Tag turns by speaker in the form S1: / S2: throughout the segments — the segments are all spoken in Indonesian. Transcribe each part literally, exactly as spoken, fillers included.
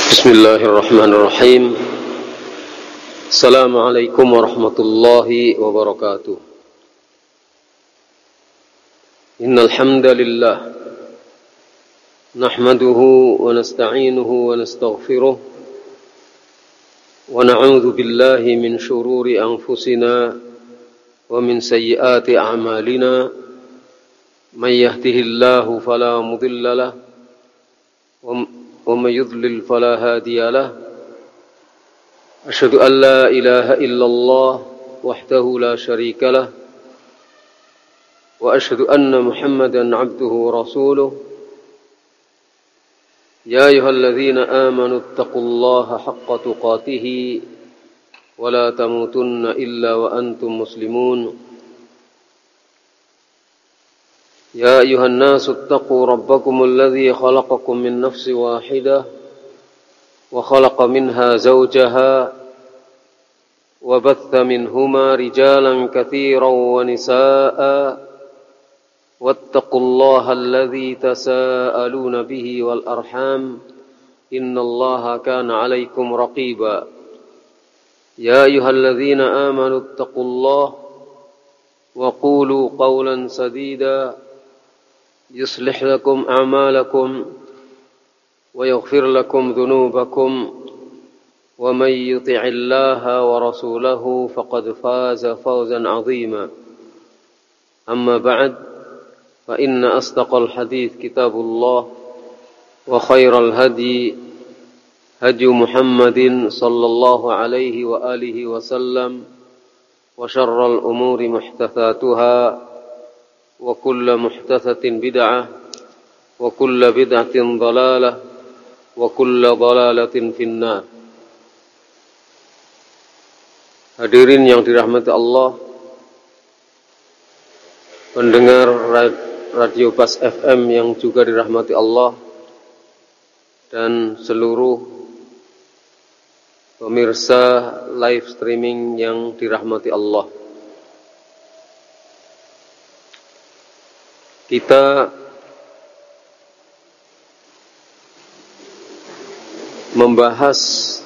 S1: Bismillahirrahmanirrahim. Assalamualaikum warahmatullahi wabarakatuh. Innal hamdalillah nahmaduhu wa nasta'inuhu wa nastaghfiruh wa na'udzu billahi min shururi anfusina wa min sayyiati a'malina. May yahdihillahu fala mudilla lahu ومن يضلل فلا هادي له أشهد أن لا إله إلا الله وحده لا شريك له وأشهد أن محمدا عبده ورسوله يا أيها الذين آمنوا اتقوا الله حق تقاته ولا تموتن إلا وأنتم مسلمون يا أيها الناس اتقوا ربكم الذي خلقكم من نفس واحدة وخلق منها زوجها وبث منهما رجالا كثيرا ونساء واتقوا الله الذي تساءلون به والأرحام إن الله كان عليكم رقيبا يا أيها الذين آمنوا اتقوا الله وقولوا قولا سديدا يصلح لكم أعمالكم ويغفر لكم ذنوبكم ومن يطع الله ورسوله فقد فاز فوزا عظيما أما بعد فإن أصدق الحديث كتاب الله وخير الهدي هدي محمد صلى الله عليه وآله وسلم وشر الأمور محدثاتها وكل محدثة بدعة وكل بدعة ضلالة وكل ضلالة في النار. Hadirin yang dirahmati Allah, pendengar Radio Bas F M yang juga dirahmati Allah, dan seluruh pemirsa live streaming yang dirahmati Allah. Kita membahas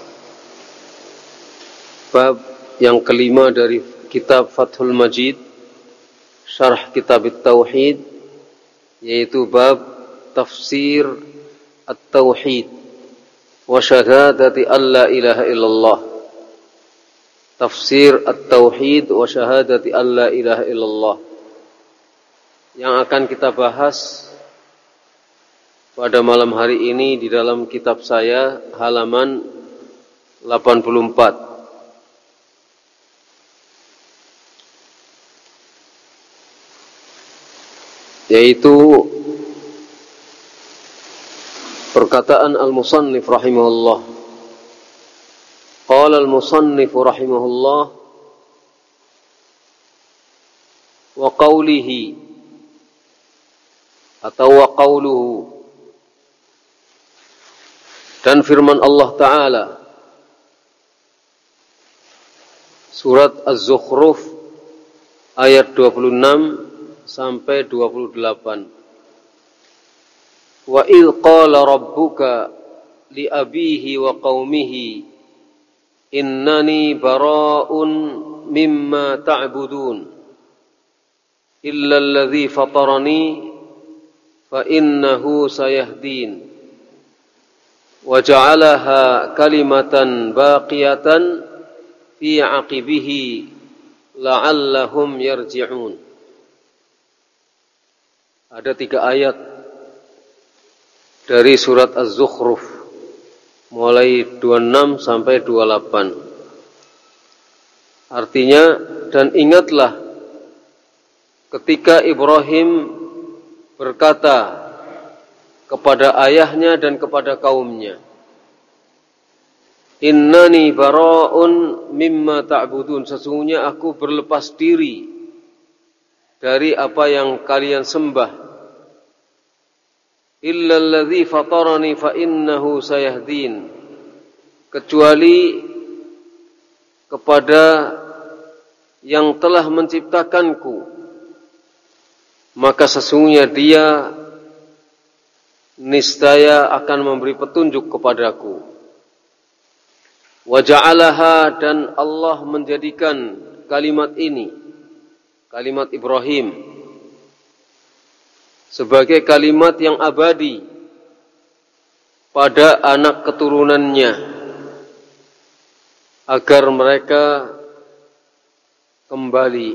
S1: bab yang kelima dari kitab Fathul Majid, syarah kitab At-Tauhid, yaitu bab tafsir At-Tauhid wa syahadati alla ilaha illallah. Tafsir At-Tauhid wa syahadati alla ilaha illallah, yang akan kita bahas pada malam hari ini di dalam kitab saya halaman delapan puluh empat. Yaitu perkataan al-musannif rahimahullah. Qala al-musannif rahimahullah wa qawlihi, atau wa qawluhu, dan firman Allah Ta'ala, surat Az-Zukhruf ayat dua puluh enam sampai dua puluh delapan. Wa idh qala rabbuka li abihi wa qaumihi innani bara'un mimma ta'budun illa alladhi fatarani fa innahu sayahdin wa ja'alaha kalimatan baqiyatan fi 'aqibihi la'allahum yarji'un. Ada tiga ayat dari surat Az-Zukhruf, mulai dua puluh enam sampai dua puluh delapan. Artinya, dan ingatlah ketika Ibrahim berkata kepada ayahnya dan kepada kaumnya, innani bara'un mimma ta'budun, sesungguhnya aku berlepas diri dari apa yang kalian sembah, illa alladhi fatarani fa innahu sayahdin, kecuali kepada yang telah menciptakanku, maka sesungguhnya dia niscaya akan memberi petunjuk kepadaku. Wa ja'alaha, dan Allah menjadikan kalimat ini, kalimat Ibrahim, sebagai kalimat yang abadi pada anak keturunannya, agar mereka kembali.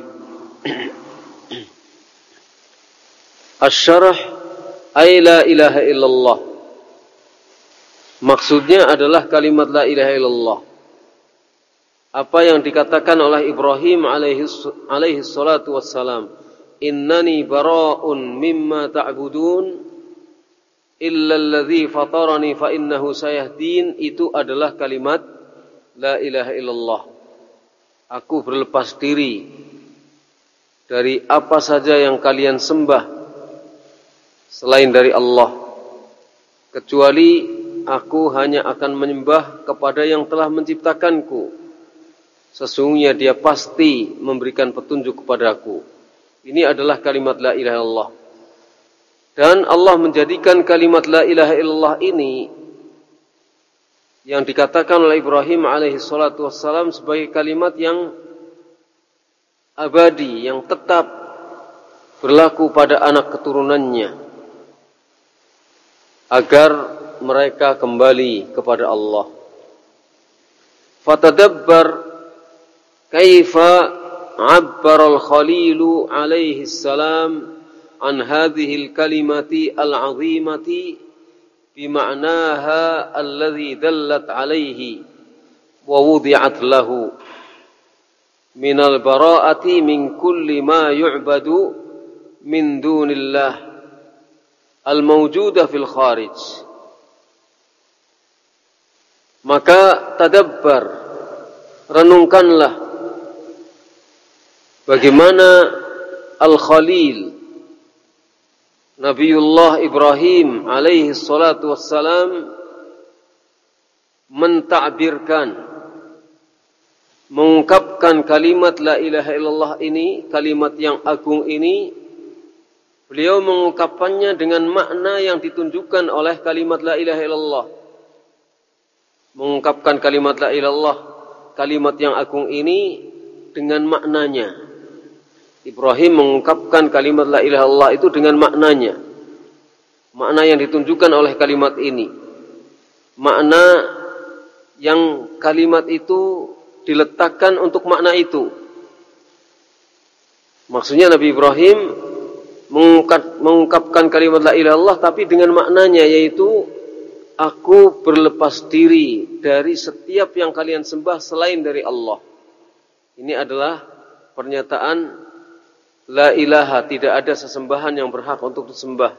S1: Asy-syarh ay la ilaha illallah, maksudnya adalah kalimat la ilaha illallah. Apa yang dikatakan oleh Ibrahim alaihi, alaihi salatu wassalam, innani bara'un mimma ta'budun illa alladhi fatarani fa innahu sayahdin, itu adalah kalimat la ilaha illallah. Aku berlepas diri dari apa saja yang kalian sembah selain dari Allah, kecuali aku hanya akan menyembah kepada yang telah menciptakanku. Sesungguhnya dia pasti memberikan petunjuk kepadaku. Ini adalah kalimat la ilaha illallah. Dan Allah menjadikan kalimat la ilaha illallah ini yang dikatakan oleh Ibrahim alaihi salatu wassalam sebagai kalimat yang abadi, yang tetap berlaku pada anak keturunannya, agar mereka kembali kepada Allah. Fatadabbar kaifa abbara al-Khalilu alaihi salam an hadhihi al-kalimati al-'azimati bima'naha alladhi dallat alaihi wa wudi'at lahu min al-bara'ati min kulli ma yu'badu min dunillah al-mawjudah fil kharij. Maka tadabbar, renungkanlah bagaimana Al-Khalil Nabiullah Ibrahim alaihi salatu wassalam mentakbirkan, mengungkapkan kalimat la ilaha illallah ini, kalimat yang agung ini. Beliau mengungkapkannya dengan makna yang ditunjukkan oleh kalimat la ilaha illallah. Mengungkapkan kalimat la ilaha illallah, kalimat yang agung ini dengan maknanya. Ibrahim mengungkapkan kalimat la ilaha illallah itu dengan maknanya. Makna yang ditunjukkan oleh kalimat ini. Makna yang kalimat itu diletakkan untuk makna itu. Maksudnya Nabi Ibrahim mengungkap, mengungkapkan kalimat la ilaha illallah tapi dengan maknanya, yaitu aku berlepas diri dari setiap yang kalian sembah selain dari Allah. Ini adalah pernyataan la ilaha, tidak ada sesembahan yang berhak untuk disembah.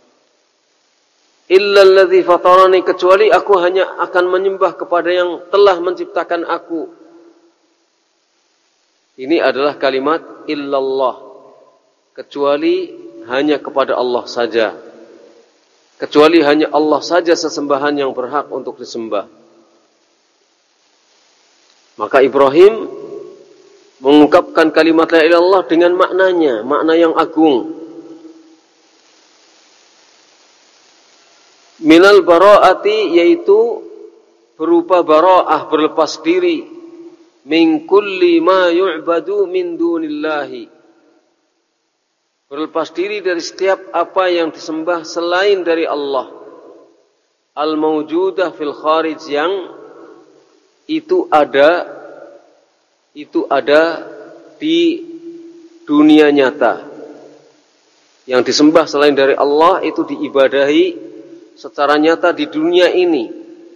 S1: Illa alladzi fatarani, kecuali aku hanya akan menyembah kepada yang telah menciptakan aku. Ini adalah kalimat illallah, kecuali hanya kepada Allah saja. Kecuali hanya Allah saja sesembahan yang berhak untuk disembah. Maka Ibrahim mengungkapkan kalimat la ilaha illallah dengan maknanya, makna yang agung. Minal bara'ati, yaitu berupa bara'ah, berlepas diri, min kulli ma yu'badu min dunillahi, berlepas diri dari setiap apa yang disembah selain dari Allah. Al-mawjudah fil kharij, yang itu ada itu ada di dunia nyata. Yang disembah selain dari Allah itu diibadahi secara nyata di dunia ini.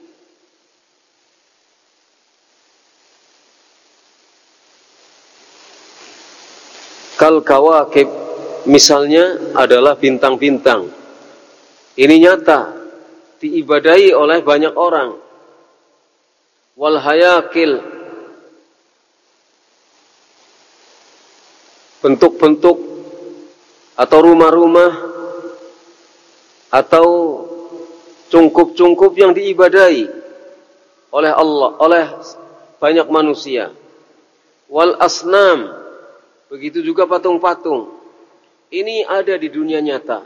S1: Kal kawakib, misalnya adalah bintang-bintang. Ini nyata diibadahi oleh banyak orang. Wal hayakil, bentuk-bentuk atau rumah-rumah atau cungkup-cungkup yang diibadahi oleh Allah, oleh banyak manusia. Wal asnam, begitu juga patung-patung. Ini ada di dunia nyata,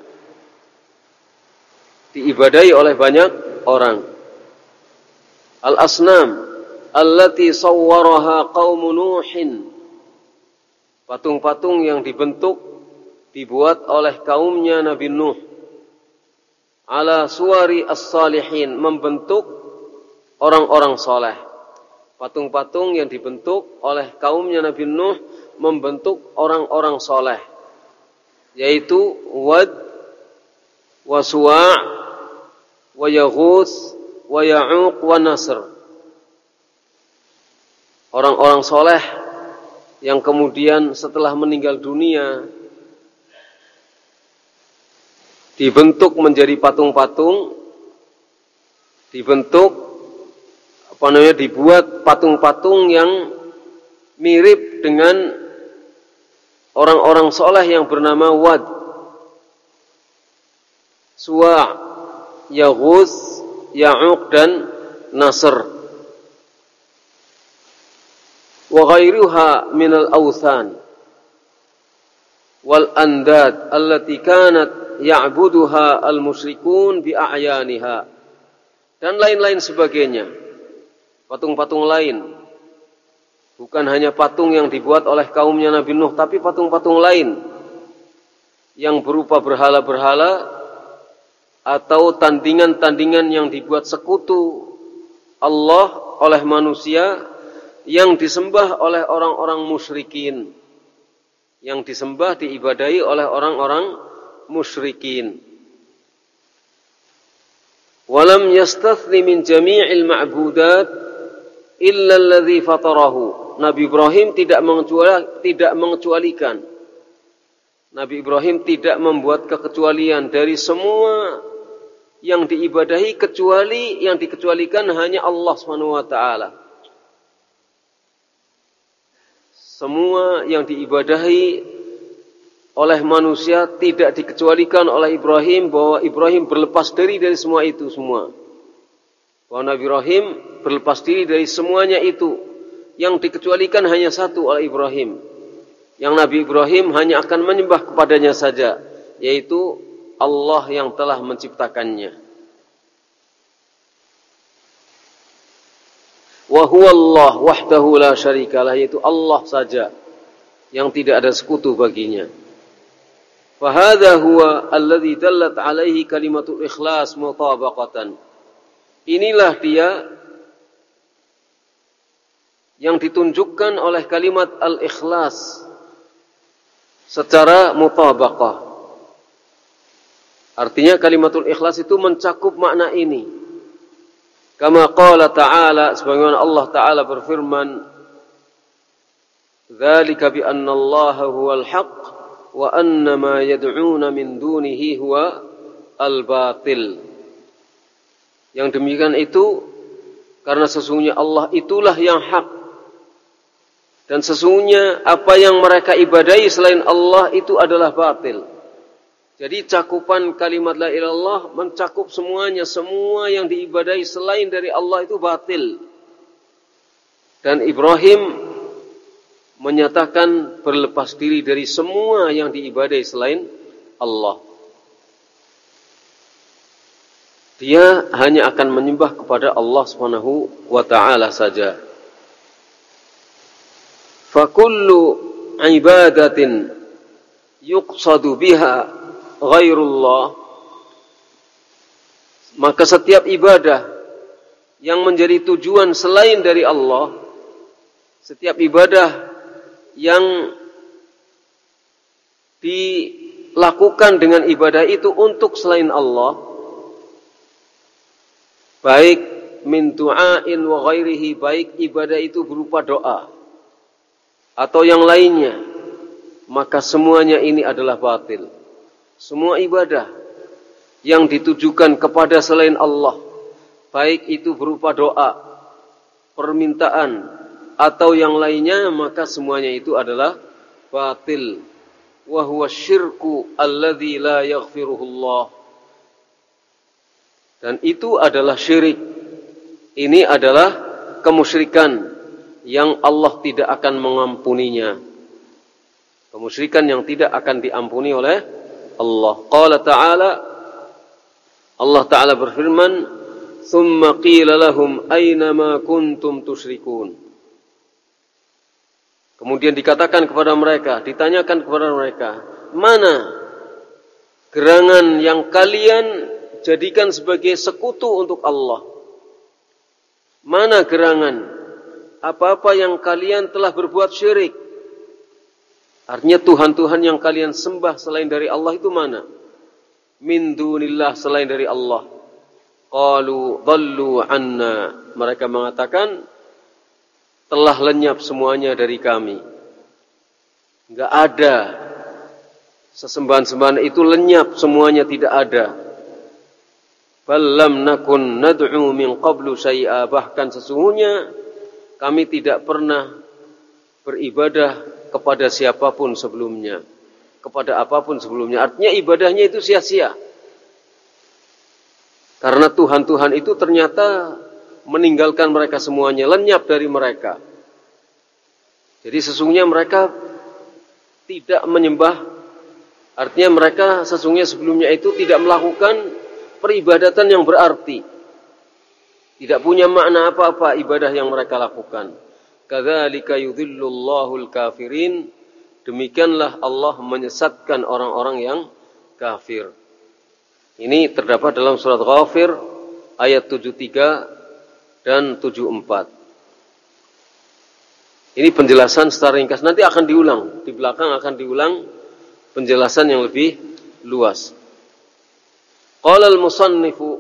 S1: diibadahi oleh banyak orang. Al asnam, allati sawwaraha qaum Nuhin, patung-patung yang dibentuk dibuat oleh kaumnya Nabi Nuh, ala suwari as-salihin, membentuk orang-orang soleh. Patung-patung yang dibentuk oleh kaumnya Nabi Nuh membentuk orang-orang soleh, yaitu Wad, wa Suwa', wa Yaghuts, wa Ya'uq, wa Nasr. Orang-orang soleh yang kemudian setelah meninggal dunia dibentuk menjadi patung-patung, dibentuk apa namanya dibuat patung-patung yang mirip dengan orang-orang soleh yang bernama Wad, Suwa', Yaghuts, Ya'uq dan Nasr. Wa ghairuha minal awthan wal andad allati kanat ya'buduha al-musyrikun bi a'yaniha, dan lain-lain sebagainya. Patung-patung lain, bukan hanya patung yang dibuat oleh kaumnya Nabi Nuh, tapi patung-patung lain yang berupa berhala-berhala atau tandingan-tandingan yang dibuat sekutu Allah oleh manusia, yang disembah oleh orang-orang musyrikin, yang disembah diibadahi oleh orang-orang musyrikin. Walam yastathni min jami'il ma'budat illa alladhi fatarahu. Nabi Ibrahim tidak mengecuali, tidak mengecualikan. Nabi Ibrahim tidak membuat kekecualian dari semua yang diibadahi, kecuali yang dikecualikan hanya Allah Subhanahu wa taala. Semua yang diibadahi oleh manusia tidak dikecualikan oleh Ibrahim, bahwa Ibrahim berlepas diri dari semua itu semua. Bahwa Nabi Ibrahim berlepas diri dari semuanya itu. Yang dikecualikan hanya satu oleh Ibrahim, yang Nabi Ibrahim hanya akan menyembah kepadanya saja, yaitu Allah yang telah menciptakannya. Wa huwa Allah wahdahu la syarikalah, yaitu Allah saja yang tidak ada sekutu baginya. Fa hadza huwa alladhi dallat alaihi kalimatul ikhlas mutabaqatan. Inilah dia yang ditunjukkan oleh kalimat al-ikhlas secara mutabaqah. Artinya kalimatul ikhlas itu mencakup makna ini. Kama qala ta'ala, sebagaimana Allah Ta'ala berfirman, dzalika bi anna Allaha huwal haqq wa anna ma yad'una min dunihi huwa al-batil. Yang demikian itu karena sesungguhnya Allah itulah yang hak, dan sesungguhnya apa yang mereka ibadahi selain Allah itu adalah batil. Jadi cakupan kalimat la ilaha illallah mencakup semuanya, semua yang diibadahi selain dari Allah itu batil. Dan Ibrahim menyatakan berlepas diri dari semua yang diibadahi selain Allah. Dia hanya akan menyembah kepada Allah Subhanahu wa taala saja. Fa kullu ibadatin yuqsadu biha ghairullah, maka setiap ibadah yang menjadi tujuan selain dari Allah, setiap ibadah yang dilakukan dengan ibadah itu untuk selain Allah, baik min du'ain wa ghairihi, baik ibadah itu berupa doa atau yang lainnya, maka semuanya ini adalah batil. Semua ibadah yang ditujukan kepada selain Allah, baik itu berupa doa, permintaan, atau yang lainnya, maka semuanya itu adalah batil. Wa huwa syirku alladzi la yaghfiruhullah. Dan itu adalah syirik. Ini adalah kemusyrikan yang Allah tidak akan mengampuninya. Kemusyrikan yang tidak akan diampuni oleh Allah. Qala ta'ala, Allah Ta'ala berfirman, thumma qila lahum aina ma kuntum tusyrikun. Kemudian dikatakan kepada mereka, ditanyakan kepada mereka, mana gerangan yang kalian jadikan sebagai sekutu untuk Allah? Mana gerangan apa-apa yang kalian telah berbuat syirik? Artinya Tuhan-Tuhan yang kalian sembah selain dari Allah itu mana? Min dunillah, selain dari Allah. Qalu dhallu anna. Mereka mengatakan telah lenyap semuanya dari kami. Enggak ada. Sesembahan-sembahan itu lenyap semuanya, tidak ada. Bal lam nakun nad'u min qablu syai'a. Bahkan sesungguhnya kami tidak pernah beribadah kepada siapapun sebelumnya, kepada apapun sebelumnya. Artinya ibadahnya itu sia-sia. Karena Tuhan-Tuhan itu ternyata meninggalkan mereka semuanya, lenyap dari mereka. Jadi sesungguhnya mereka tidak menyembah, artinya mereka sesungguhnya sebelumnya itu tidak melakukan peribadatan yang berarti. Tidak punya makna apa-apa ibadah yang mereka lakukan. Kadzalika yudhillullahul kafirin. Demikianlah Allah menyesatkan orang-orang yang kafir. Ini terdapat dalam surat Ghafir ayat tujuh puluh tiga dan tujuh puluh empat. Ini penjelasan secara ringkas. Nanti akan diulang. Di belakang akan diulang penjelasan yang lebih luas. Qala al-musannifu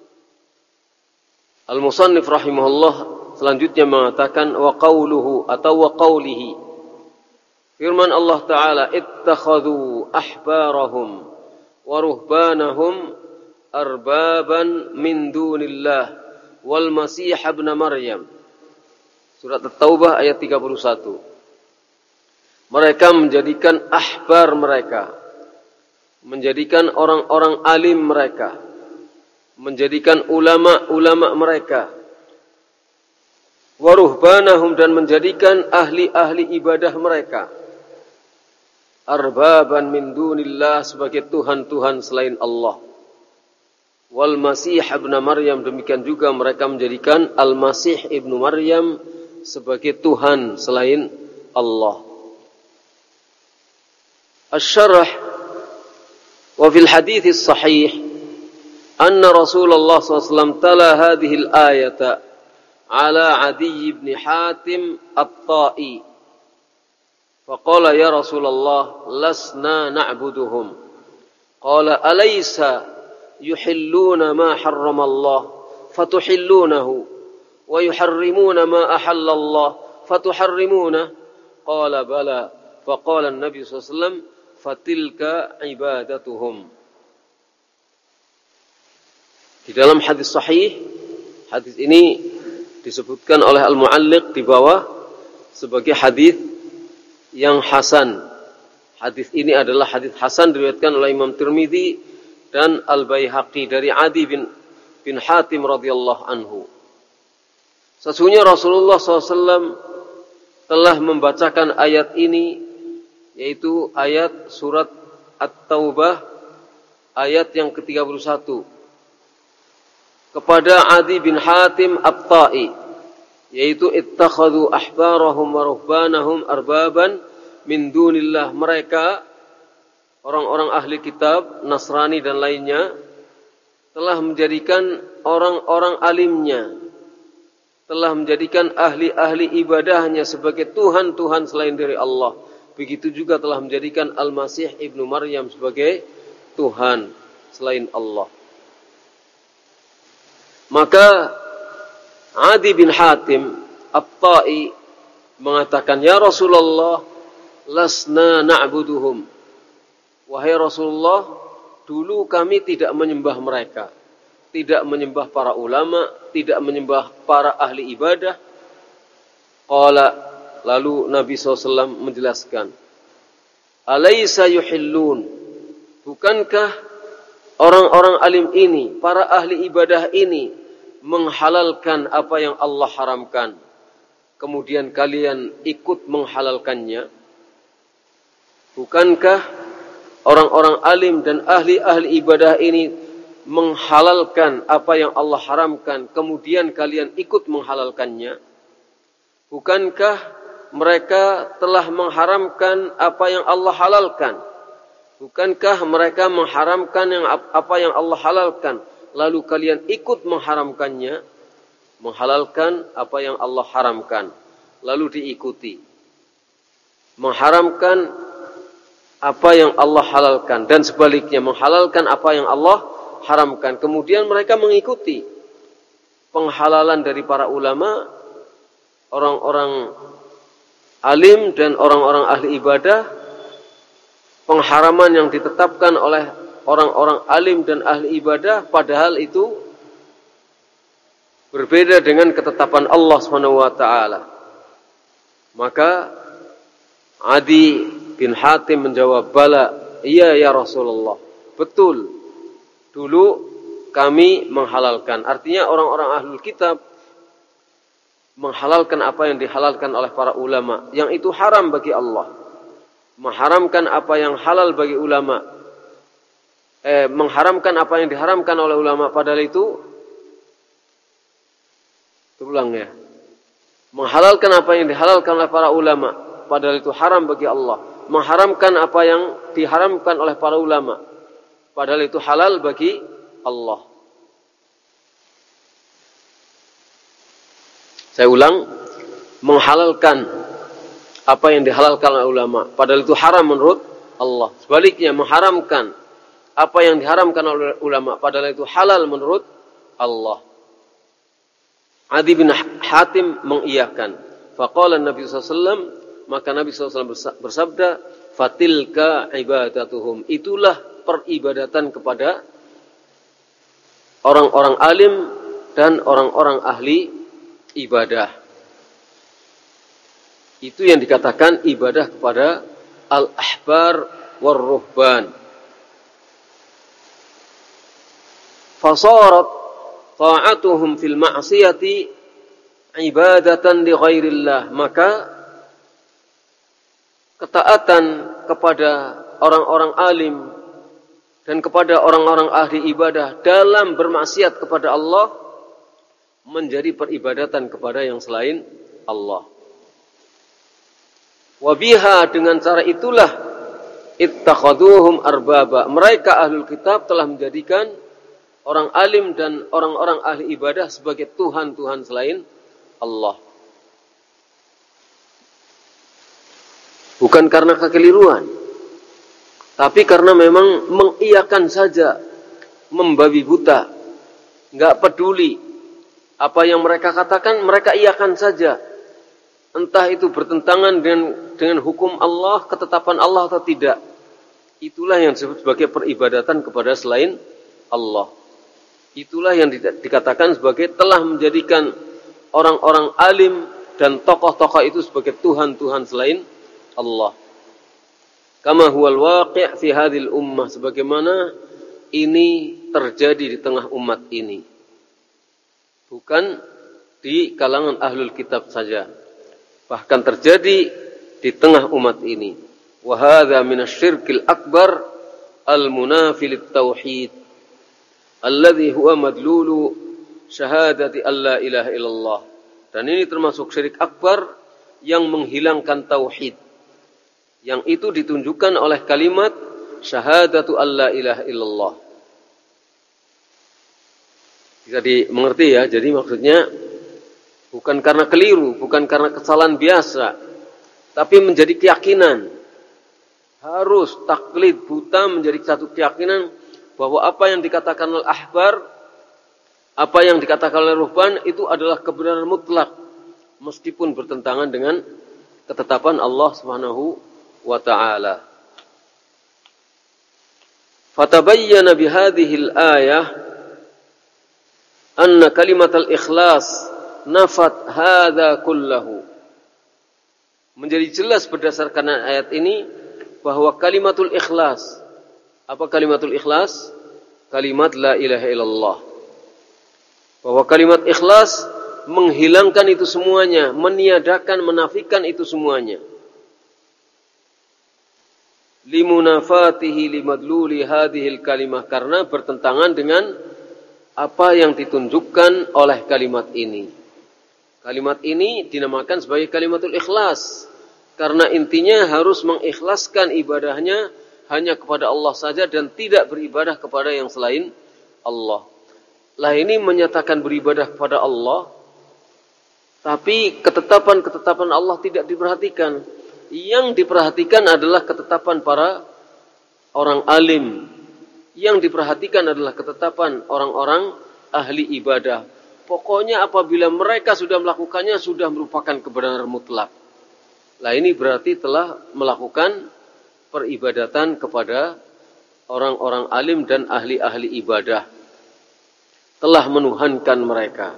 S1: Al-musannif rahimahullah selanjutnya mengatakan wa qawluhu atau wa qawlihi. Firman Allah Ta'ala, ittakhadhu ahbarahum wa ruhbanahum arbaban min dunillah wal masih ibn Maryam. Surat At-Taubah ayat tiga puluh satu. Mereka menjadikan ahbar mereka, menjadikan orang-orang alim mereka, menjadikan ulama-ulama mereka, waruhbanahum, dan menjadikan ahli-ahli ibadah mereka, arbaban min dunillah, sebagai Tuhan-Tuhan selain Allah, wal masih ibn Maryam, demikian juga mereka menjadikan al-masih ibnu Maryam sebagai Tuhan selain Allah. Asy-syarh wa fil hadits sahih anna Rasulullah sallallahu alaihi wasallam tala hadhihi al-ayata ala Adi ibn Hatim at-Ta'i faqala ya Rasulullah lasna na'buduhum qala alaysa yuhilluna ma harrama Allah fatuhillunahu wa yuharrimuna ma ahalla Allah fatuharrimuna qala bala faqala an-nabi sallallahu alaihi wasallam fatilka ibadatuhum. Di dalam hadis sahih, hadis ini disebutkan oleh al-mualliq di bawah sebagai hadis yang hasan. Hadis ini adalah hadis hasan diriwayatkan oleh Imam Tirmidzi dan Al-Baihaqi dari Adi bin bin Hatim radhiyallahu anhu. Sesungguhnya Rasulullah sallallahu alaihi wasallam telah membacakan ayat ini, yaitu ayat surat At-Taubah ayat yang ke tiga puluh satu kepada Adi bin Hatim At-Ta'i, yaitu ittakhadhu ahbarahum wa ruhbanahum arbaban min dunillah. Mereka orang-orang ahli kitab Nasrani dan lainnya telah menjadikan orang-orang alimnya, telah menjadikan ahli-ahli ibadahnya sebagai Tuhan-Tuhan selain dari Allah. Begitu juga telah menjadikan Al-Masih ibnu Maryam sebagai Tuhan selain Allah. Maka Adi bin Hatim At-Ta'i mengatakan, ya Rasulullah, lasna na'buduhum. Wahai Rasulullah, dulu kami tidak menyembah mereka, tidak menyembah para ulama, tidak menyembah para ahli ibadah. Qala, lalu Nabi shallallahu alaihi wasallam menjelaskan, alaysa yuhillun, bukankah orang-orang alim ini, para ahli ibadah ini menghalalkan apa yang Allah haramkan, kemudian kalian ikut menghalalkannya? Bukankah orang-orang alim dan ahli-ahli ibadah ini menghalalkan apa yang Allah haramkan, kemudian kalian ikut menghalalkannya? Bukankah mereka telah mengharamkan apa yang Allah halalkan? Bukankah mereka mengharamkan yang apa yang Allah halalkan, lalu kalian ikut mengharamkannya? Menghalalkan apa yang Allah haramkan, lalu diikuti. Mengharamkan apa yang Allah halalkan, dan sebaliknya menghalalkan apa yang Allah haramkan, kemudian mereka mengikuti penghalalan dari para ulama, orang-orang alim dan orang-orang ahli ibadah, pengharaman yang ditetapkan oleh orang-orang alim dan ahli ibadah, padahal itu berbeda dengan ketetapan Allah Subhanahu wa taala. Maka Adi bin Hatim menjawab, "Bala, iya ya Rasulullah. Betul. Dulu kami menghalalkan." Artinya orang-orang ahlul kitab menghalalkan apa yang dihalalkan oleh para ulama, yang itu haram bagi Allah. Mengharamkan apa yang halal bagi ulama. Eh, mengharamkan apa yang diharamkan oleh ulama, padahal itu terulang ya. Menghalalkan apa yang dihalalkan oleh para ulama, padahal itu haram bagi Allah. Mengharamkan apa yang diharamkan oleh para ulama, padahal itu halal bagi Allah. Saya ulang, menghalalkan apa yang dihalalkan oleh ulama, padahal itu haram menurut Allah. Sebaliknya, mengharamkan apa yang diharamkan oleh ulama, padahal itu halal menurut Allah. Adi bin Hatim mengiyakan. Faqala Nabi sallallahu alaihi wasallam, maka Nabi sallallahu alaihi wasallam bersabda, fatilka ibadatuhum. Itulah peribadatan kepada orang-orang alim dan orang-orang ahli ibadah. Itu yang dikatakan ibadah kepada al-ahbar war-ruhban. Fasarat ta'atuhum fil ma'siyati ibadatan li ghairillah. Maka ketaatan kepada orang-orang alim dan kepada orang-orang ahli ibadah dalam bermaksiat kepada Allah menjadi peribadatan kepada yang selain Allah. Wabiha, dengan cara itulah ittakhaduhum arbaba. Mereka ahlul kitab telah menjadikan orang alim dan orang-orang ahli ibadah sebagai Tuhan-Tuhan selain Allah. Bukan karena kekeliruan, tapi karena memang mengiyakan saja, membabi buta, nggak peduli apa yang mereka katakan, mereka iyakan saja. Entah itu bertentangan dengan dengan hukum Allah, ketetapan Allah atau tidak. Itulah yang disebut sebagai peribadatan kepada selain Allah. Itulah yang dikatakan sebagai telah menjadikan orang-orang alim dan tokoh-tokoh itu sebagai Tuhan-Tuhan selain Allah. Kama huwal waqi' fi hadhil ummah, sebagaimana ini terjadi di tengah umat ini. Bukan di kalangan ahlul kitab saja, bahkan terjadi di tengah umat ini. Wa hadza minasyirkil akbar al-munafi lit-tauhid alladhi huwa madlulu syahadati alla ilaha illallah. Dan ini termasuk syirik akbar yang menghilangkan tauhid, yang itu ditunjukkan oleh kalimat syahadatu alla ilaha illallah. Bisa dimengerti ya, jadi maksudnya bukan karena keliru, bukan karena kesalahan biasa, tapi menjadi keyakinan. Harus taklid buta menjadi satu keyakinan bahwa apa yang dikatakan oleh ahbar, apa yang dikatakan oleh ruhban itu adalah kebenaran mutlak, meskipun bertentangan dengan ketetapan Allah Subhanahu wa ta'ala. Fatabayyana bihadhihi al-ayah anna kalimat al-ikhlas nafat hadza kullahu. Menjadi jelas berdasarkan ayat ini bahwa kalimatul ikhlas, apa kalimatul ikhlas? Kalimat la ilaha illallah. Bahwa kalimat ikhlas menghilangkan itu semuanya, meniadakan, menafikan itu semuanya. limunafatihi limadluli hadhil kalimah, karena bertentangan dengan apa yang ditunjukkan oleh kalimat ini. Kalimat ini dinamakan sebagai kalimatul ikhlas karena intinya harus mengikhlaskan ibadahnya hanya kepada Allah saja dan tidak beribadah kepada yang selain Allah. Lah ini menyatakan beribadah kepada Allah, tapi ketetapan-ketetapan Allah tidak diperhatikan. Yang diperhatikan adalah ketetapan para orang alim. Yang diperhatikan adalah ketetapan orang-orang ahli ibadah. Pokoknya apabila mereka sudah melakukannya, sudah merupakan kebenaran mutlak. Lah ini berarti telah melakukan peribadatan kepada orang-orang alim dan ahli-ahli ibadah. Telah menuhankan mereka.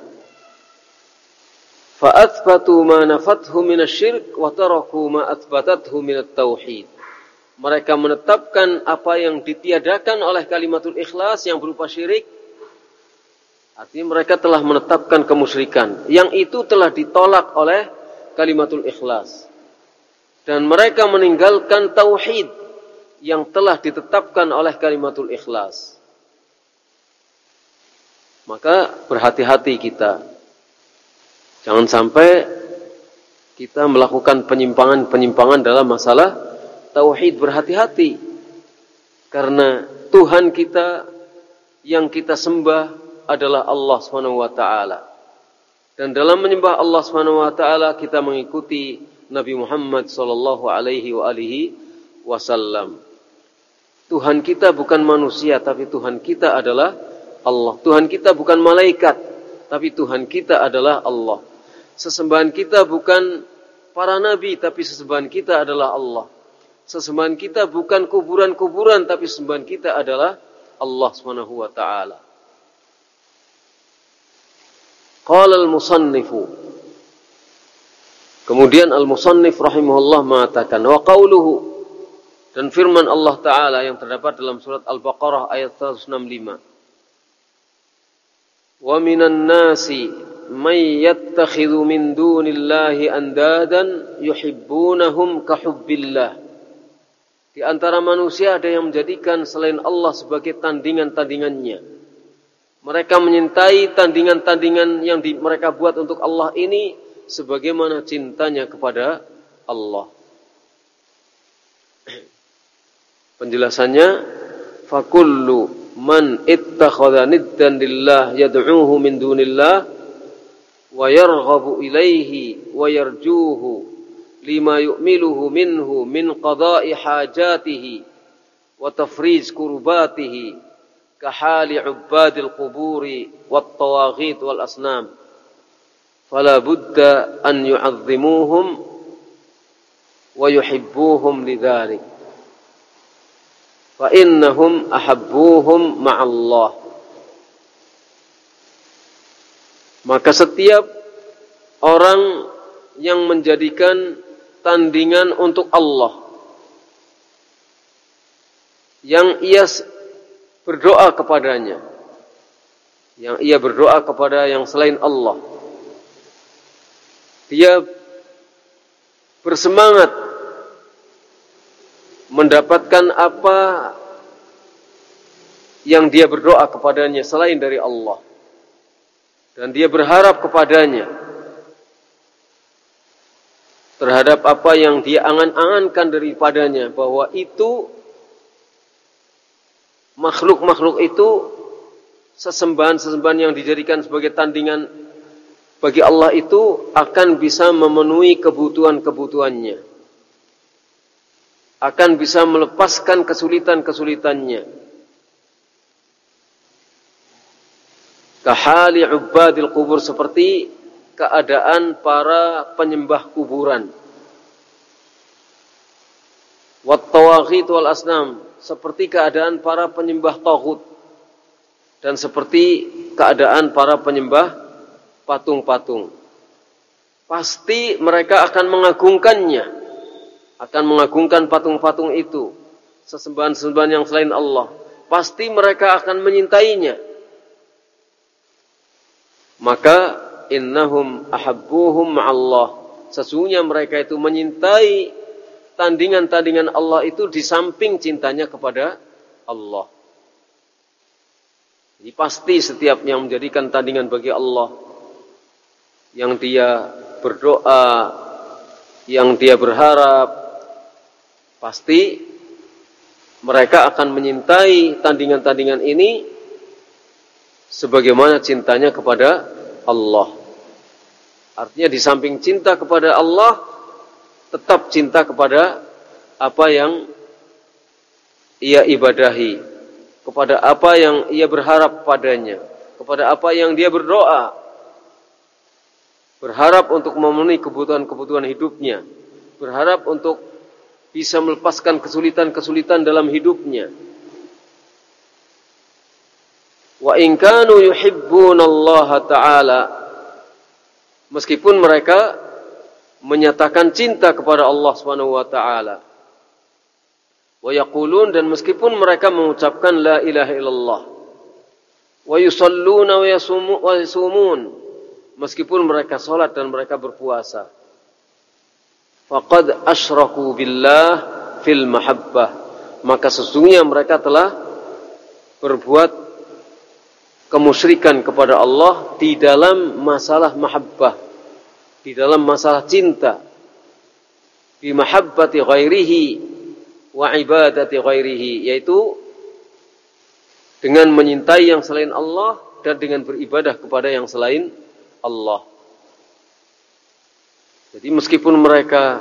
S1: Fa'athbatu ma nafathu minasyirk wa taraku ma athbatathu minat tauhid. Mereka menetapkan apa yang ditiadakan oleh kalimatul ikhlas yang berupa syirik. Artinya mereka telah menetapkan kemusyrikan yang itu telah ditolak oleh kalimatul ikhlas. Dan mereka meninggalkan tauhid yang telah ditetapkan oleh kalimatul ikhlas. Maka berhati-hati kita. Jangan sampai kita melakukan penyimpangan-penyimpangan dalam masalah tauhid. Berhati-hati. Karena Tuhan kita yang kita sembah adalah Allah subhanahu wa taala. Dan dalam menyembah Allah subhanahu wa taala kita mengikuti Nabi Muhammad sallallahu alaihi wa alihi wasallam. Tuhan kita bukan manusia, tapi Tuhan kita adalah Allah. Tuhan kita bukan malaikat, tapi Tuhan kita adalah Allah. Sesembahan kita bukan para nabi, tapi sesembahan kita adalah Allah. Sesembahan kita bukan kuburan-kuburan, tapi sesembahan kita adalah Allah subhanahu wa ta'ala. Qala al-musannifu. Kemudian al-musannif rahimahullah mengatakan, wa qawluhu, dan firman Allah Ta'ala yang terdapat dalam surat Al-Baqarah ayat seratus enam puluh lima. Wa minan nasi may yattakhidhu min dunillahi andadan yuhibbunahum kahubbillah. Di antara manusia ada yang menjadikan selain Allah sebagai tandingan-tandingannya. Mereka menyintai tandingan-tandingan yang di, mereka buat untuk Allah ini sebagaimana cintanya kepada Allah. Penjelasannya, fakullu man ittakhadha niddan lillah yad'uuhu min dunillah wa yarghabu ilaihi wa yarjuhu lima yu'miluhu minhu min qada'i hajatihi wa tafriz kurbatihi kahali ubbadil quburi wat tawaghit wal asnam fala budda an yu'azzimuhum wa yuhibbuhum lidzalik fa innahum ahabbuhum ma'allah. Maka setiap orang yang menjadikan tandingan untuk Allah, yang ia berdoa kepadanya, yang ia berdoa kepada yang selain Allah, dia bersemangat mendapatkan apa yang dia berdoa kepadanya selain dari Allah. Dan dia berharap kepadanya terhadap apa yang dia angan-angankan daripadanya, bahwa itu makhluk-makhluk itu, sesembahan-sesembahan yang dijadikan sebagai tandingan bagi Allah itu akan bisa memenuhi kebutuhan-kebutuhannya, akan bisa melepaskan kesulitan-kesulitannya. Kahali ubadil kubur, seperti keadaan para penyembah kuburan. Wat tawaghit wal asnam, seperti keadaan para penyembah taghut. Dan seperti keadaan para penyembah patung-patung. Pasti mereka akan mengagungkannya, akan mengagungkan patung-patung itu, sesembahan-sesembahan yang selain Allah. Pasti mereka akan menyintainya. Maka innahum ahabbuhum ma'allah, sesungguhnya mereka itu menyintai tandingan-tandingan Allah itu di samping cintanya kepada Allah. Jadi pasti setiap yang menjadikan tandingan bagi Allah, yang dia berdoa, yang dia berharap, pasti mereka akan menyintai tandingan-tandingan ini sebagaimana cintanya kepada Allah. Artinya di samping cinta kepada Allah, tetap cinta kepada apa yang ia ibadahi, kepada apa yang ia berharap padanya, kepada apa yang dia berdoa, berharap untuk memenuhi kebutuhan-kebutuhan hidupnya, berharap untuk bisa melepaskan kesulitan-kesulitan dalam hidupnya. Wa in kanu yuhibbunallaha ta'ala, meskipun mereka menyatakan cinta kepada Allah Subhanahu wa taala. Wa yaqulun, dan meskipun mereka mengucapkan la ilaha illallah. Wa yusalluna wa yasumun, meskipun mereka salat dan mereka berpuasa. Faqad asyraku billah fil mahabbah, maka sesungguhnya mereka telah berbuat kemusyrikan kepada Allah di dalam masalah mahabbah, di dalam masalah cinta, bi mahabbati ghairihi wa ibadati ghairihi, yaitu dengan menyintai yang selain Allah dan dengan beribadah kepada yang selain Allah. Jadi meskipun mereka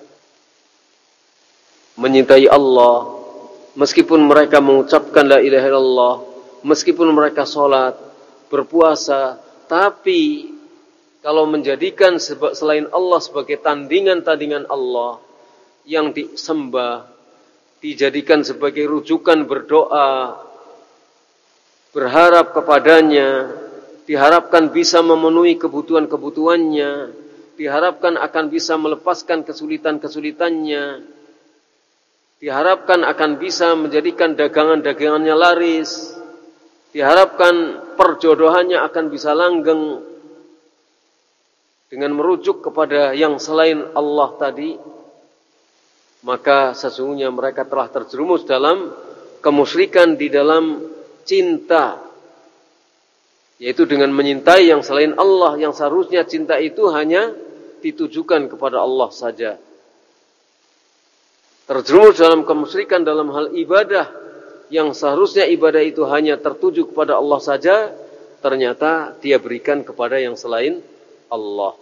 S1: menyintai Allah, meskipun mereka mengucapkan la ilaha illallah, meskipun mereka sholat, berpuasa, tapi kalau menjadikan selain Allah sebagai tandingan-tandingan Allah yang disembah, dijadikan sebagai rujukan berdoa, berharap kepadanya, diharapkan bisa memenuhi kebutuhan-kebutuhannya, diharapkan akan bisa melepaskan kesulitan-kesulitannya, diharapkan akan bisa menjadikan dagangan-dagangannya laris, diharapkan perjodohannya akan bisa langgeng dengan merujuk kepada yang selain Allah tadi, maka sesungguhnya mereka telah terjerumus dalam kemusyrikan di dalam cinta, yaitu dengan menyintai yang selain Allah, yang seharusnya cinta itu hanya ditujukan kepada Allah saja. Terjerumus dalam kemusyrikan dalam hal ibadah, yang seharusnya ibadah itu hanya tertuju kepada Allah saja, ternyata dia berikan kepada yang selain Allah.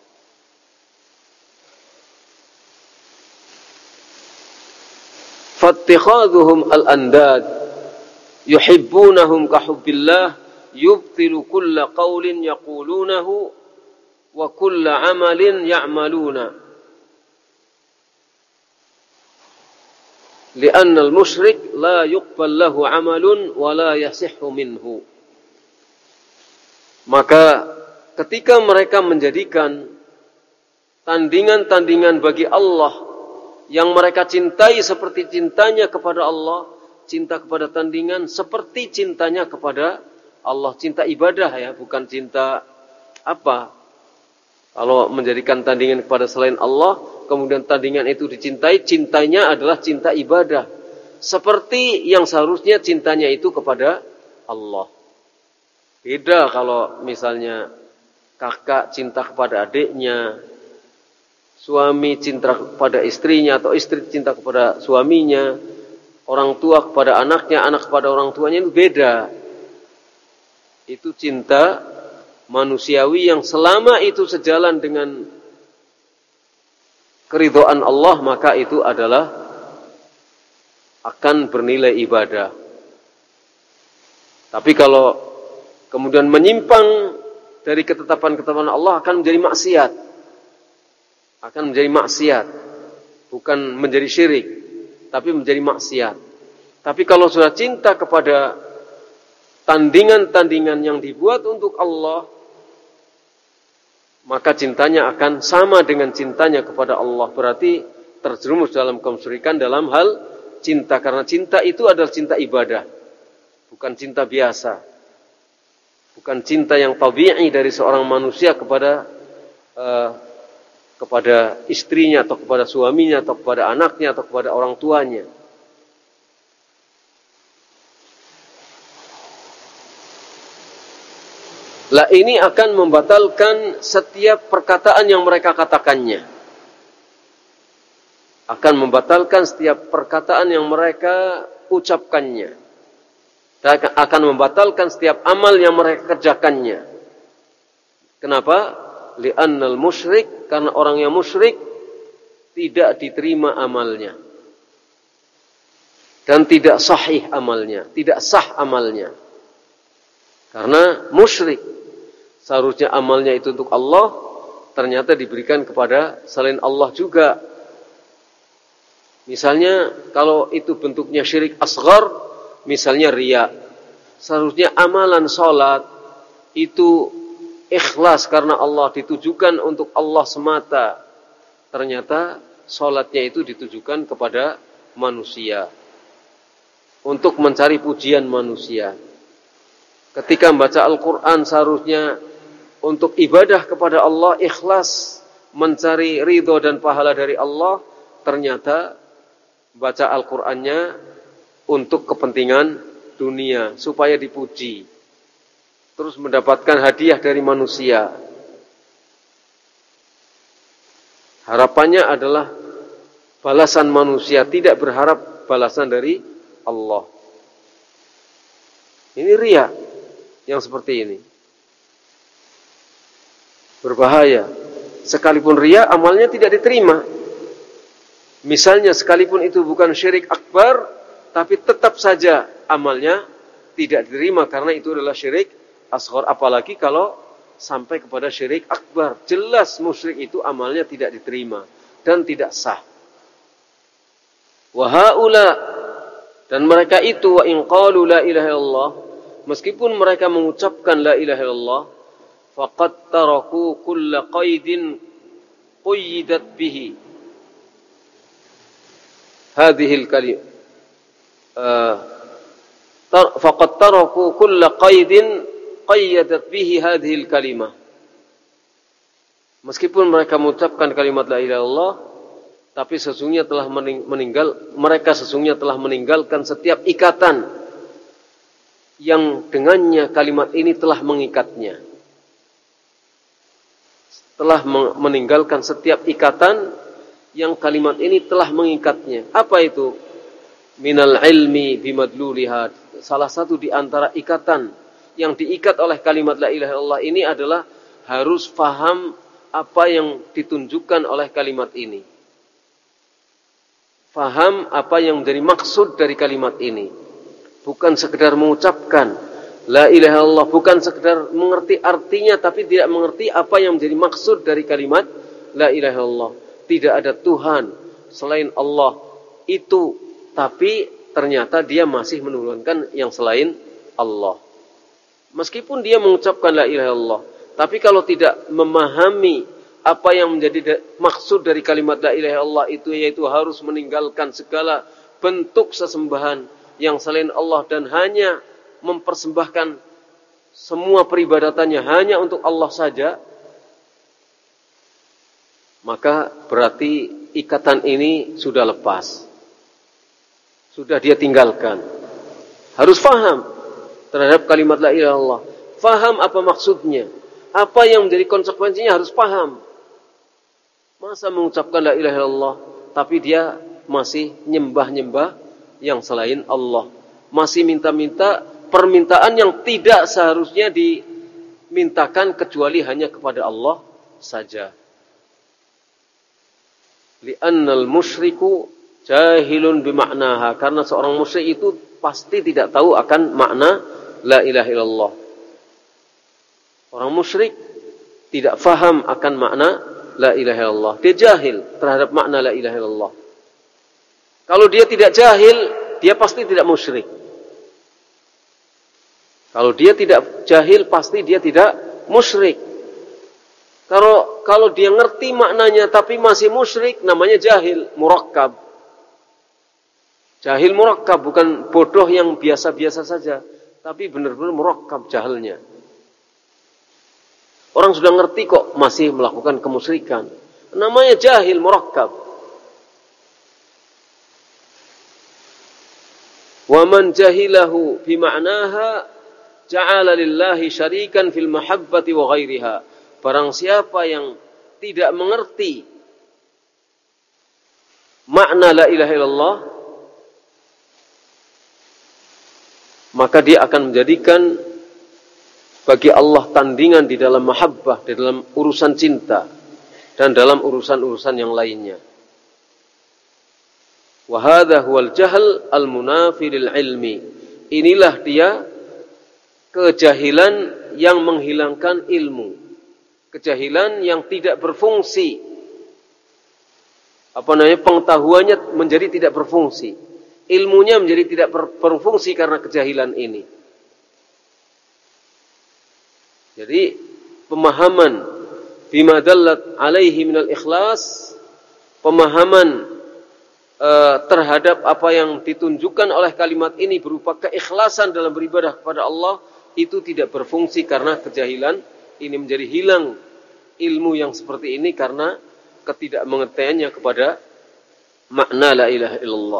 S1: Fattikhadhuhum al-andad yuhibbunahum kahubbillah yubtilu kulla qawlin yaqulunahu wa kulla amalin ya'maluna. Lianna al-musyrik la yuqbal lahu amalun wa la yasihhu minhu. Maka ketika mereka menjadikan tandingan-tandingan bagi Allah yang mereka cintai seperti cintanya kepada Allah, cinta kepada tandingan seperti cintanya kepada Allah, cinta ibadah ya, bukan cinta apa? Kalau menjadikan tandingan kepada selain Allah, kemudian tandingan itu dicintai, cintanya adalah cinta ibadah. Seperti yang seharusnya cintanya itu kepada Allah. Beda kalau misalnya kakak cinta kepada adiknya, suami cinta kepada istrinya, atau istri cinta kepada suaminya, orang tua kepada anaknya, anak kepada orang tuanya, itu beda. Itu cinta manusiawi yang selama itu sejalan dengan keridhaan Allah, maka itu adalah akan bernilai ibadah. Tapi kalau kemudian menyimpang dari ketetapan-ketetapan Allah, akan menjadi maksiat. Akan menjadi maksiat. Bukan menjadi syirik, tapi menjadi maksiat. Tapi kalau sudah cinta kepada tandingan-tandingan yang dibuat untuk Allah, maka cintanya akan sama dengan cintanya kepada Allah. Berarti terjerumus dalam kemusyrikan dalam hal cinta. Karena cinta itu adalah cinta ibadah, bukan cinta biasa, bukan cinta yang tabi'i dari seorang manusia kepada uh, kepada istrinya atau kepada suaminya atau kepada anaknya atau kepada orang tuanya. Lah ini akan membatalkan setiap perkataan yang mereka katakannya. Akan membatalkan setiap perkataan yang mereka ucapkannya. Dan akan membatalkan setiap amal yang mereka kerjakannya. Kenapa? Li'annal musyrik, karena orang yang musyrik tidak diterima amalnya. Dan tidak sahih amalnya, tidak sah amalnya. Karena musyrik, seharusnya amalnya itu untuk Allah, ternyata diberikan kepada selain Allah juga. Misalnya kalau itu bentuknya syirik asghar, misalnya riya. Seharusnya amalan salat itu ikhlas karena Allah, ditujukan untuk Allah semata. Ternyata salatnya itu ditujukan kepada manusia, untuk mencari pujian manusia. Ketika membaca Al-Quran seharusnya untuk ibadah kepada Allah, ikhlas mencari ridho dan pahala dari Allah. Ternyata baca Al-Qurannya untuk kepentingan dunia, supaya dipuji, terus mendapatkan hadiah dari manusia. Harapannya adalah balasan manusia, tidak berharap balasan dari Allah. Ini riya yang seperti ini. Berbahaya. Sekalipun riya, amalnya tidak diterima. Misalnya sekalipun itu bukan syirik akbar, tapi tetap saja amalnya tidak diterima karena itu adalah syirik asghar. Apalagi kalau sampai kepada syirik akbar, jelas musyrik itu amalnya tidak diterima dan tidak sah. Wa haula, dan mereka itu, wa in qalu la ilaha illallah, meskipun mereka mengucapkan la ilaha illallah, faqad taraku kulla qaidin qayyidat bihi hadhil kalim uh, tar, faqad taraku kulla qaidin qayyadat bihi hadhil kalimah. Meskipun mereka mengucapkan kalimat la ilaha illallah, tapi sesungguhnya telah meninggal, mereka sesungguhnya telah meninggalkan setiap ikatan yang dengannya kalimat ini telah mengikatnya. Telah meninggalkan setiap ikatan yang kalimat ini telah mengikatnya. Apa itu? Minal ilmi bimadluliha. Salah satu di antara ikatan yang diikat oleh kalimat la ilaha illallah ini adalah harus faham apa yang ditunjukkan oleh kalimat ini. Faham apa yang menjadi maksud dari kalimat ini. Bukan sekedar mengucapkan la ilaha illallah, bukan sekedar mengerti artinya tapi tidak mengerti apa yang menjadi maksud dari kalimat la ilaha illallah. Tidak ada Tuhan selain Allah itu, tapi ternyata dia masih menurunkan yang selain Allah. Meskipun dia mengucapkan la ilaha illallah, tapi kalau tidak memahami apa yang menjadi maksud dari kalimat la ilaha illallah itu, yaitu harus meninggalkan segala bentuk sesembahan yang selain Allah dan hanya mempersembahkan semua peribadatannya hanya untuk Allah saja, maka berarti ikatan ini sudah lepas. Sudah dia tinggalkan. Harus faham terhadap kalimat la ilaha illallah. Faham apa maksudnya. Apa yang menjadi konsekuensinya harus paham. Masa mengucapkan la ilaha illallah tapi dia masih nyembah-nyembah yang selain Allah. Masih minta-minta permintaan yang tidak seharusnya dimintakan kecuali hanya kepada Allah saja. Li'annal musyriku jahilun bimaknaha, karena seorang musyrik itu pasti tidak tahu akan makna la ilaha illallah. Orang musyrik tidak faham akan makna la ilaha illallah. Dia jahil terhadap makna la ilaha illallah. Kalau dia tidak jahil, dia pasti tidak musyrik. Kalau dia tidak jahil, pasti dia tidak musyrik. Kalau kalau dia ngerti maknanya tapi masih musyrik, namanya jahil murakkab. Jahil murakkab, bukan bodoh yang biasa-biasa saja, tapi benar-benar murakkab jahilnya. Orang sudah ngerti kok masih melakukan kemusyrikan. Namanya jahil murakkab. Wa man jahilahu bima'naha ja'ala lillahi syarikan fil mahabbati wa ghairiha. Barang siapa yang tidak mengerti makna la ilaha illallah, maka dia akan menjadikan bagi Allah tandingan di dalam mahabbah, di dalam urusan cinta, dan dalam urusan-urusan yang lainnya. Wa hadha huwal jahl al-munafi lil ilmi. Inilah dia kejahilan yang menghilangkan ilmu. Kejahilan yang tidak berfungsi. Apa namanya? Pengetahuannya menjadi tidak berfungsi. Ilmunya menjadi tidak berfungsi karena kejahilan ini. Jadi pemahaman bima dallat alaihi minal ikhlas, pemahaman uh, terhadap apa yang ditunjukkan oleh kalimat ini berupa keikhlasan dalam beribadah kepada Allah, itu tidak berfungsi karena kejahilan ini. Menjadi hilang ilmu yang seperti ini karena ketidakmengertiannya kepada makna la ilaha illallah.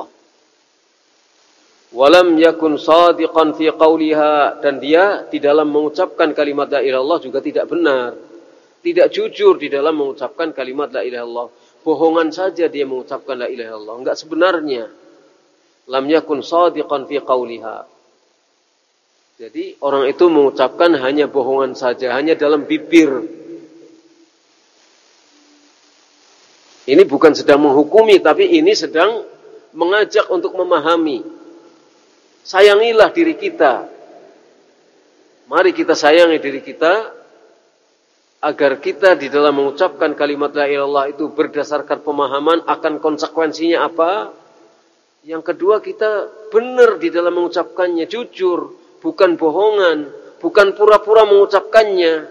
S1: Walam yakun sadiqan fi qawliha, dan dia di dalam mengucapkan kalimat la ilaha illallah juga tidak benar, tidak jujur di dalam mengucapkan kalimat la ilaha illallah. Bohongan saja dia mengucapkan la ilaha illallah, enggak sebenarnya. Lam yakun sadiqan fi qawliha. Jadi orang itu mengucapkan hanya bohongan saja, hanya dalam bibir. Ini bukan sedang menghukumi, tapi ini sedang mengajak untuk memahami. Sayangilah diri kita. Mari kita sayangi diri kita agar kita di dalam mengucapkan kalimat la ilaha illallah itu berdasarkan pemahaman akan konsekuensinya apa. Yang kedua, kita benar di dalam mengucapkannya, jujur, bukan bohongan, bukan pura-pura mengucapkannya.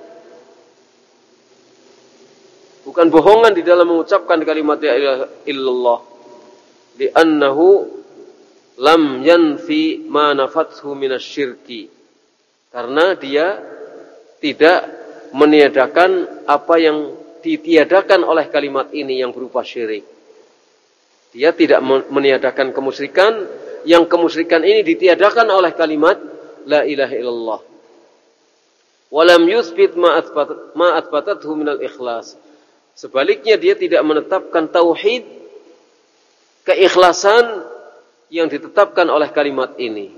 S1: Bukan bohongan di dalam mengucapkan kalimat la ilaha illallah. Li'annahu lam yanfi ma nafathu minasyirki. Karena dia tidak meniadakan apa yang ditiadakan oleh kalimat ini yang berupa syirik. Dia tidak meniadakan kemusyrikan, yang kemusyrikan ini ditiadakan oleh kalimat la ilaha illallah. Walam yuthbit ma athbat ma athbatathu minal ikhlas. Sebaliknya dia tidak menetapkan tauhid, keikhlasan yang ditetapkan oleh kalimat ini.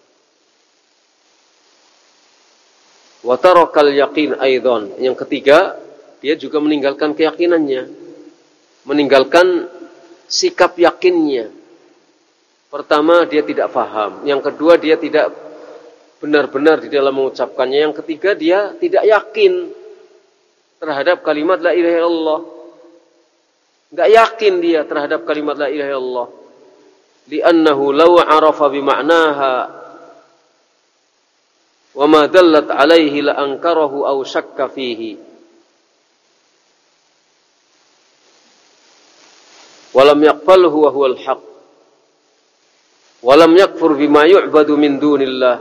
S1: Wa tarakal yaqin aidan. Yang ketiga, dia juga meninggalkan keyakinannya, meninggalkan sikap yakinnya. Pertama, dia tidak paham. Yang kedua, dia tidak benar-benar di dalam mengucapkannya. Yang ketiga, dia tidak yakin terhadap kalimat la ilaha illallah. Enggak yakin dia terhadap kalimat la ilaha illallah. Li'annahu law 'arafa bima'naha wa ma dallat 'alaihi la ankarahu aw syakka fihi. Wa lam yaqbalhu wa huwal haqq. Wa lam yakfur bima yu'badu min dunillah.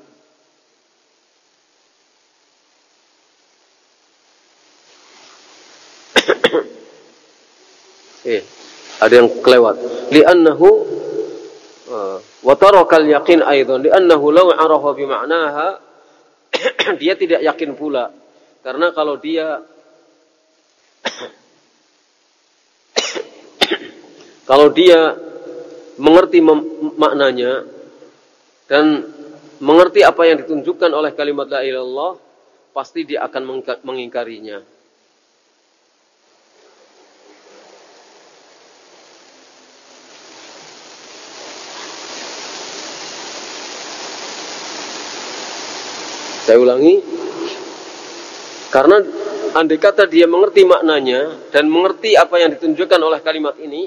S1: eh, ada yang kelewat. Li'annahu wa tarakal yaqin aidan li'annahu law 'arafa bima'naha. Dia tidak yakin pula, karena kalau dia kalau dia mengerti maknanya dan mengerti apa yang ditunjukkan oleh kalimat la ilaha illallah, pasti dia akan mengingkarinya. Saya ulangi, karena andai kata dia mengerti maknanya dan mengerti apa yang ditunjukkan oleh kalimat ini,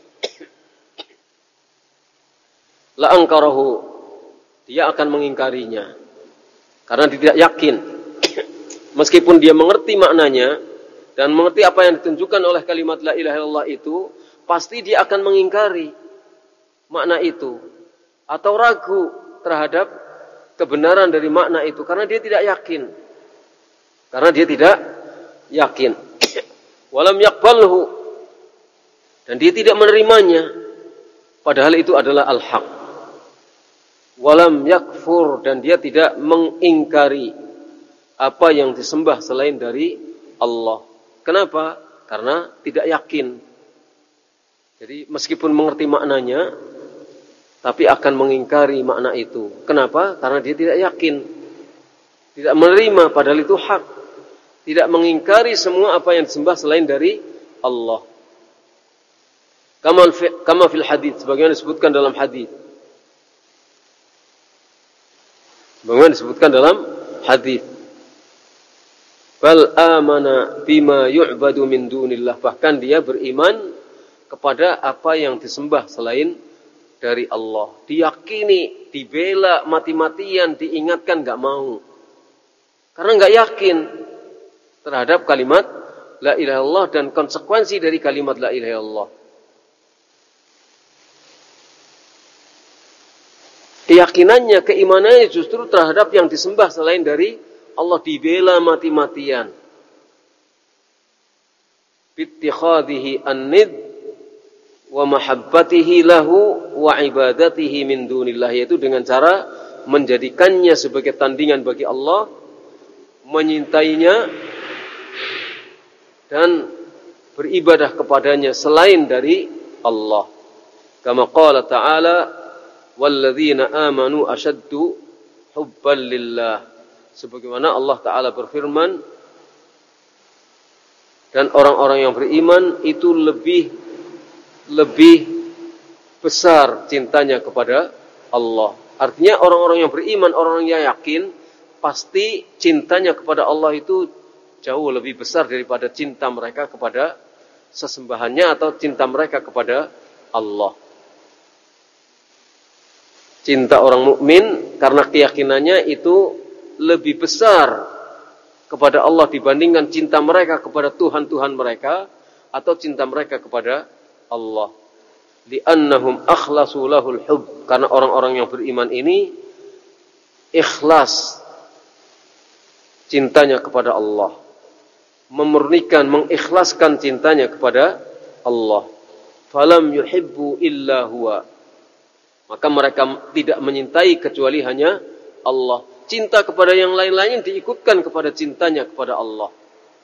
S1: la angkarahu, dia akan mengingkarinya karena dia tidak yakin. Meskipun dia mengerti maknanya dan mengerti apa yang ditunjukkan oleh kalimat la ilaha illallah itu, pasti dia akan mengingkari makna itu atau ragu terhadap kebenaran dari makna itu karena dia tidak yakin. Karena dia tidak yakin. Walam yaqbalhu, dan dia tidak menerimanya, padahal itu adalah al-haq. Walam yakfur, dan dia tidak mengingkari apa yang disembah selain dari Allah. Kenapa? Karena tidak yakin. Jadi meskipun mengerti maknanya, tapi akan mengingkari makna itu. Kenapa? Karena dia tidak yakin. Tidak menerima, padahal itu hak. Tidak mengingkari semua apa yang disembah selain dari Allah. Kama kama fil hadits, sebagaimana disebutkan dalam hadis. Sebagaimana disebutkan dalam hadis. Bal amana bima yu'badu min dunillah. Bahkan dia beriman kepada apa yang disembah selain dari Allah. Diyakini, dibela mati-matian, diingatkan enggak mau. Karena enggak yakin terhadap kalimat la ilaha illallah dan konsekuensi dari kalimat la ilaha illallah. Keyakinannya, keimanannya justru terhadap yang disembah selain dari Allah, dibela mati-matian. Bittikhadhihi an-nid wa mahabbatihi lahu wa ibadatihi min dunillah, yaitu dengan cara menjadikannya sebagai tandingan bagi Allah, menyintainya dan beribadah kepadanya selain dari Allah. Kama qala ta'ala walladzina amanu ashaddu hubban lillah, sebagaimana Allah Ta'ala berfirman, dan orang-orang yang beriman itu lebih lebih besar cintanya kepada Allah. Artinya orang-orang yang beriman, orang-orang yang yakin, pasti cintanya kepada Allah itu jauh lebih besar daripada cinta mereka kepada sesembahannya atau cinta mereka kepada Allah. Cinta orang mukmin karena keyakinannya itu lebih besar kepada Allah dibandingkan cinta mereka kepada Tuhan-Tuhan mereka atau cinta mereka kepada Allah. Li'annahum akhlasu lahul hub, karena orang-orang yang beriman ini ikhlas cintanya kepada Allah, memurnikan, mengikhlaskan cintanya kepada Allah. Falam yuhibbu illa huwa, maka mereka tidak menyintai kecuali hanya Allah. Cinta kepada yang lain-lain diikutkan kepada cintanya kepada Allah.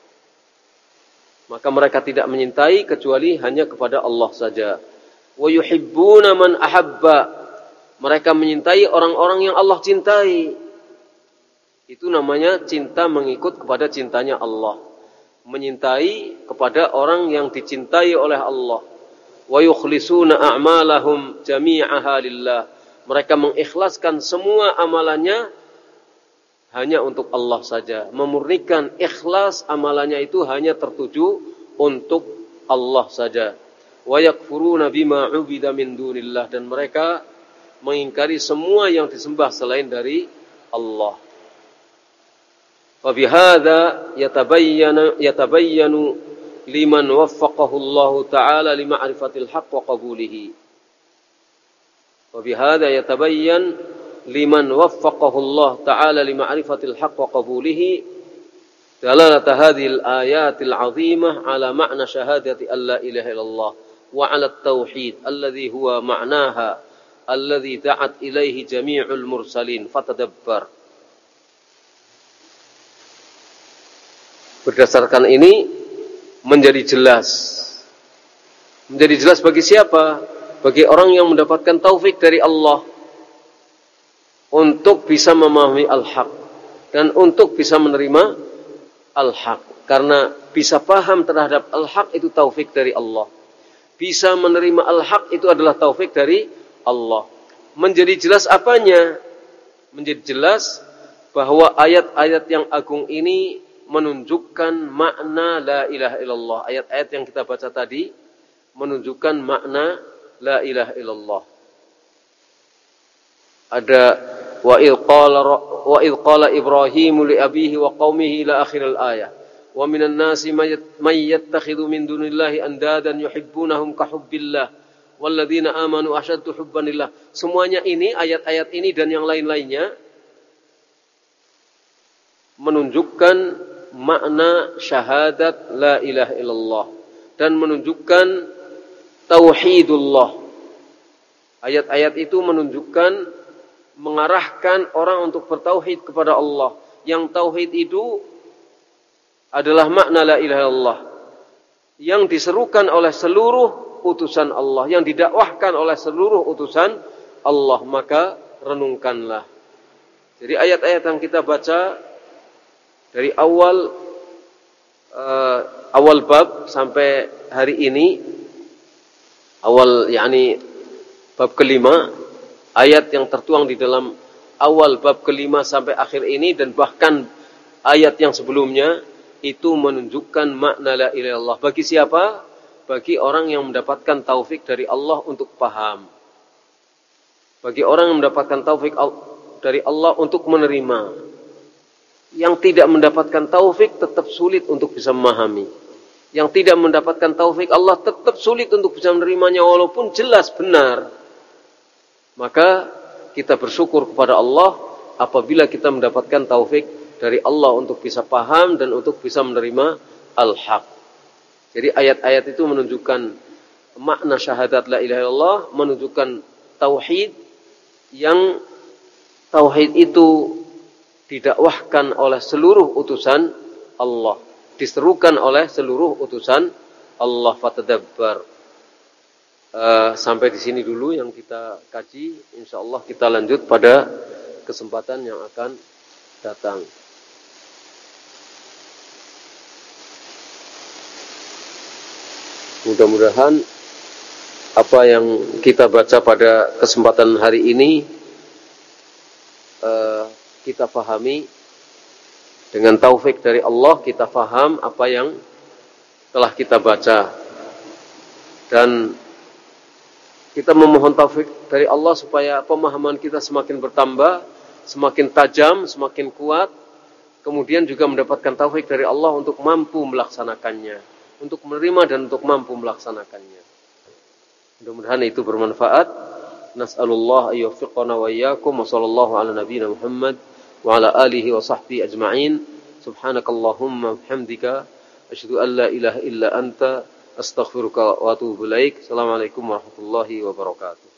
S1: Maka mereka tidak menyintai kecuali hanya kepada Allah saja. Wa yuhibbuna man ahabba, mereka menyintai orang-orang yang Allah cintai. Itu namanya cinta mengikut kepada cintanya Allah. Menyintai kepada orang yang dicintai oleh Allah. Wa yukhlisuna a'malahum jami'aha lillah, mereka mengikhlaskan semua amalannya hanya untuk Allah saja, memurnikan ikhlas amalannya itu hanya tertuju untuk Allah saja. Wa yakfuruna bima 'ubida min dunillah, dan mereka mengingkari semua yang disembah selain dari Allah. Fa bihadza yatabayyana yatabayyanu liman waffaqahu Allah Ta'ala lima'rifatil haqq wa qabulihi. Wa bihadza yatabayyan liman waffaqahu Allah Ta'ala lima'rifatil haqq wa qabulihi dalalata hadhil ayatil 'azimah ala ma'na syahadati alla ilaha illallah wa 'ala at-tauhid alladhi huwa ma'naha alladhi da'at ilaihi jami'ul mursalin fatadabbar. Berdasarkan ini menjadi jelas. Menjadi jelas bagi siapa? Bagi orang yang mendapatkan taufik dari Allah untuk bisa memahami al-haq dan untuk bisa menerima al-haq. Karena bisa paham terhadap al-haq itu taufik dari Allah. Bisa menerima al-haq itu adalah taufik dari Allah. Menjadi jelas apanya? Menjadi jelas bahwa ayat-ayat yang agung ini menunjukkan makna la ilaha illallah. Ayat-ayat yang kita baca tadi menunjukkan makna la ilaha illallah. Ada wa idh qala wa idh qala Ibrahim li abihi wa qaumihi ila akhir al-ayah. Wa minan nasi may yattakhidhu min dunillahi andadan yuhibbunahum ka hubbillah walladzina amanu ashaddu hubban lillah. Semuanya ini, ayat-ayat ini dan yang lain-lainnya menunjukkan makna syahadat la ilaha illallah dan menunjukkan tauhidullah. Ayat-ayat itu menunjukkan, mengarahkan orang untuk bertauhid kepada Allah. Yang tauhid itu adalah makna la ilaha illallah, yang diserukan oleh seluruh utusan Allah, yang didakwahkan oleh seluruh utusan Allah. Maka renungkanlah. Jadi ayat-ayat yang kita baca dari awal uh, awal bab sampai hari ini, awal yakni bab kelima, ayat yang tertuang di dalam awal bab kelima sampai akhir ini, dan bahkan ayat yang sebelumnya, itu menunjukkan makna la ilaha illallah. Bagi siapa? Bagi orang yang mendapatkan taufik dari Allah untuk paham. Bagi orang yang mendapatkan taufik dari Allah untuk menerima. Yang tidak mendapatkan taufik tetap sulit untuk bisa memahami. Yang tidak mendapatkan taufik Allah tetap sulit untuk bisa menerimanya walaupun jelas benar. Maka kita bersyukur kepada Allah apabila kita mendapatkan taufik dari Allah untuk bisa paham dan untuk bisa menerima al-haq. Jadi ayat-ayat itu menunjukkan makna syahadat la ilaha illallah, menunjukkan tauhid, yang tauhid itu didakwahkan oleh seluruh utusan Allah, diserukan oleh seluruh utusan Allah. Fatadabbar. Uh, sampai di sini dulu yang kita kaji. Insyaallah kita lanjut pada kesempatan yang akan datang. Mudah-mudahan apa yang kita baca pada kesempatan hari ini uh, kita fahami dengan taufik dari Allah. Kita faham apa yang telah kita baca, dan kita memohon taufik dari Allah supaya pemahaman kita semakin bertambah, semakin tajam, semakin kuat. Kemudian juga mendapatkan taufik dari Allah untuk mampu melaksanakannya, untuk menerima dan untuk mampu melaksanakannya. Mudah-mudahan itu bermanfaat. Nas'alullah ayyuwaffiqana wa iyyakum wa sallallahu ala nabiyyina Muhammad wa ala alihi wa sahbihi ajma'in. Subhanakallahumma bihamdika asyhadu an la ilaha illa anta astaghfiruka wa atubu ilaik. Assalamualaikum warahmatullahi wabarakatuh.